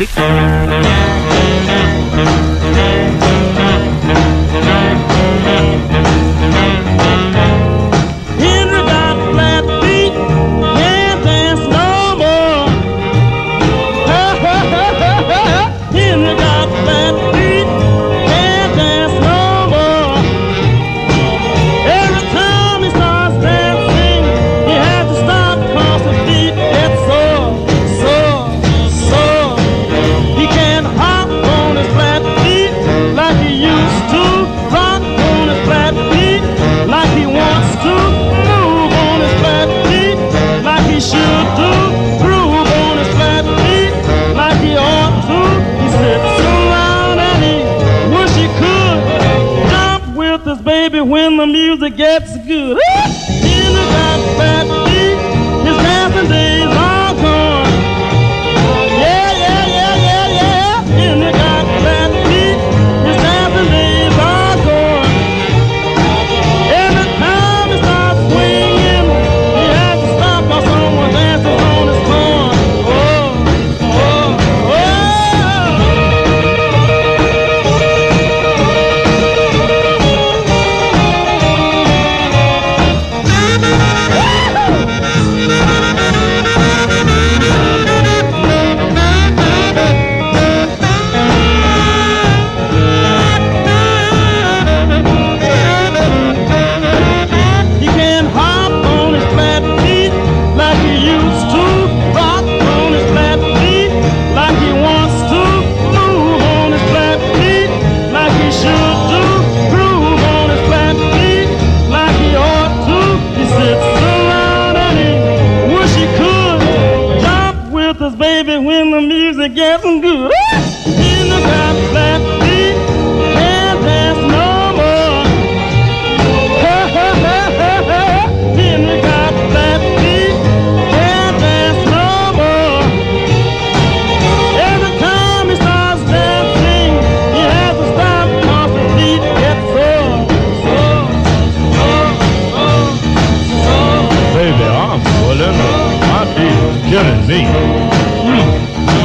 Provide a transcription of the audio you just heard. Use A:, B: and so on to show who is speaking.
A: Henry got flat feet, can't dance no more. Henry got flat feet, can't dance no more. Every time he starts dancing, he has to stop 'cause the feet get sore, sore, sore. He can't hop on his flat feet like he used to, rock on his flat feet like he wants to, move on his flat feet like he should do, groove on his flat feet like he ought to. He sits around and he wish he could jump with his baby when the music gets good. He's got flat feet, his dancing days are gone. Yeah, yeah, yeah, yeah, yeah. And he got flat feet, his dancing days are gone. Every time he starts swinging, he has to stop while someone dances on his corn. Oh, oh, oh. He can't hop on his flat feet like he used to, rock on his flat feet like he wants to, move on his flat feet like he should do, groove on his flat feet like he ought to. He sits around and he wish he could jump with his baby when the music gets good. He's got flat feet, can't dance no more. Henry got flat feet, can't dance no more. Every time he starts dancing, he has to stop 'cause his feet get sore, sore, sore, sore, sore.
B: Baby, I'm pulling up. My feet is killing me.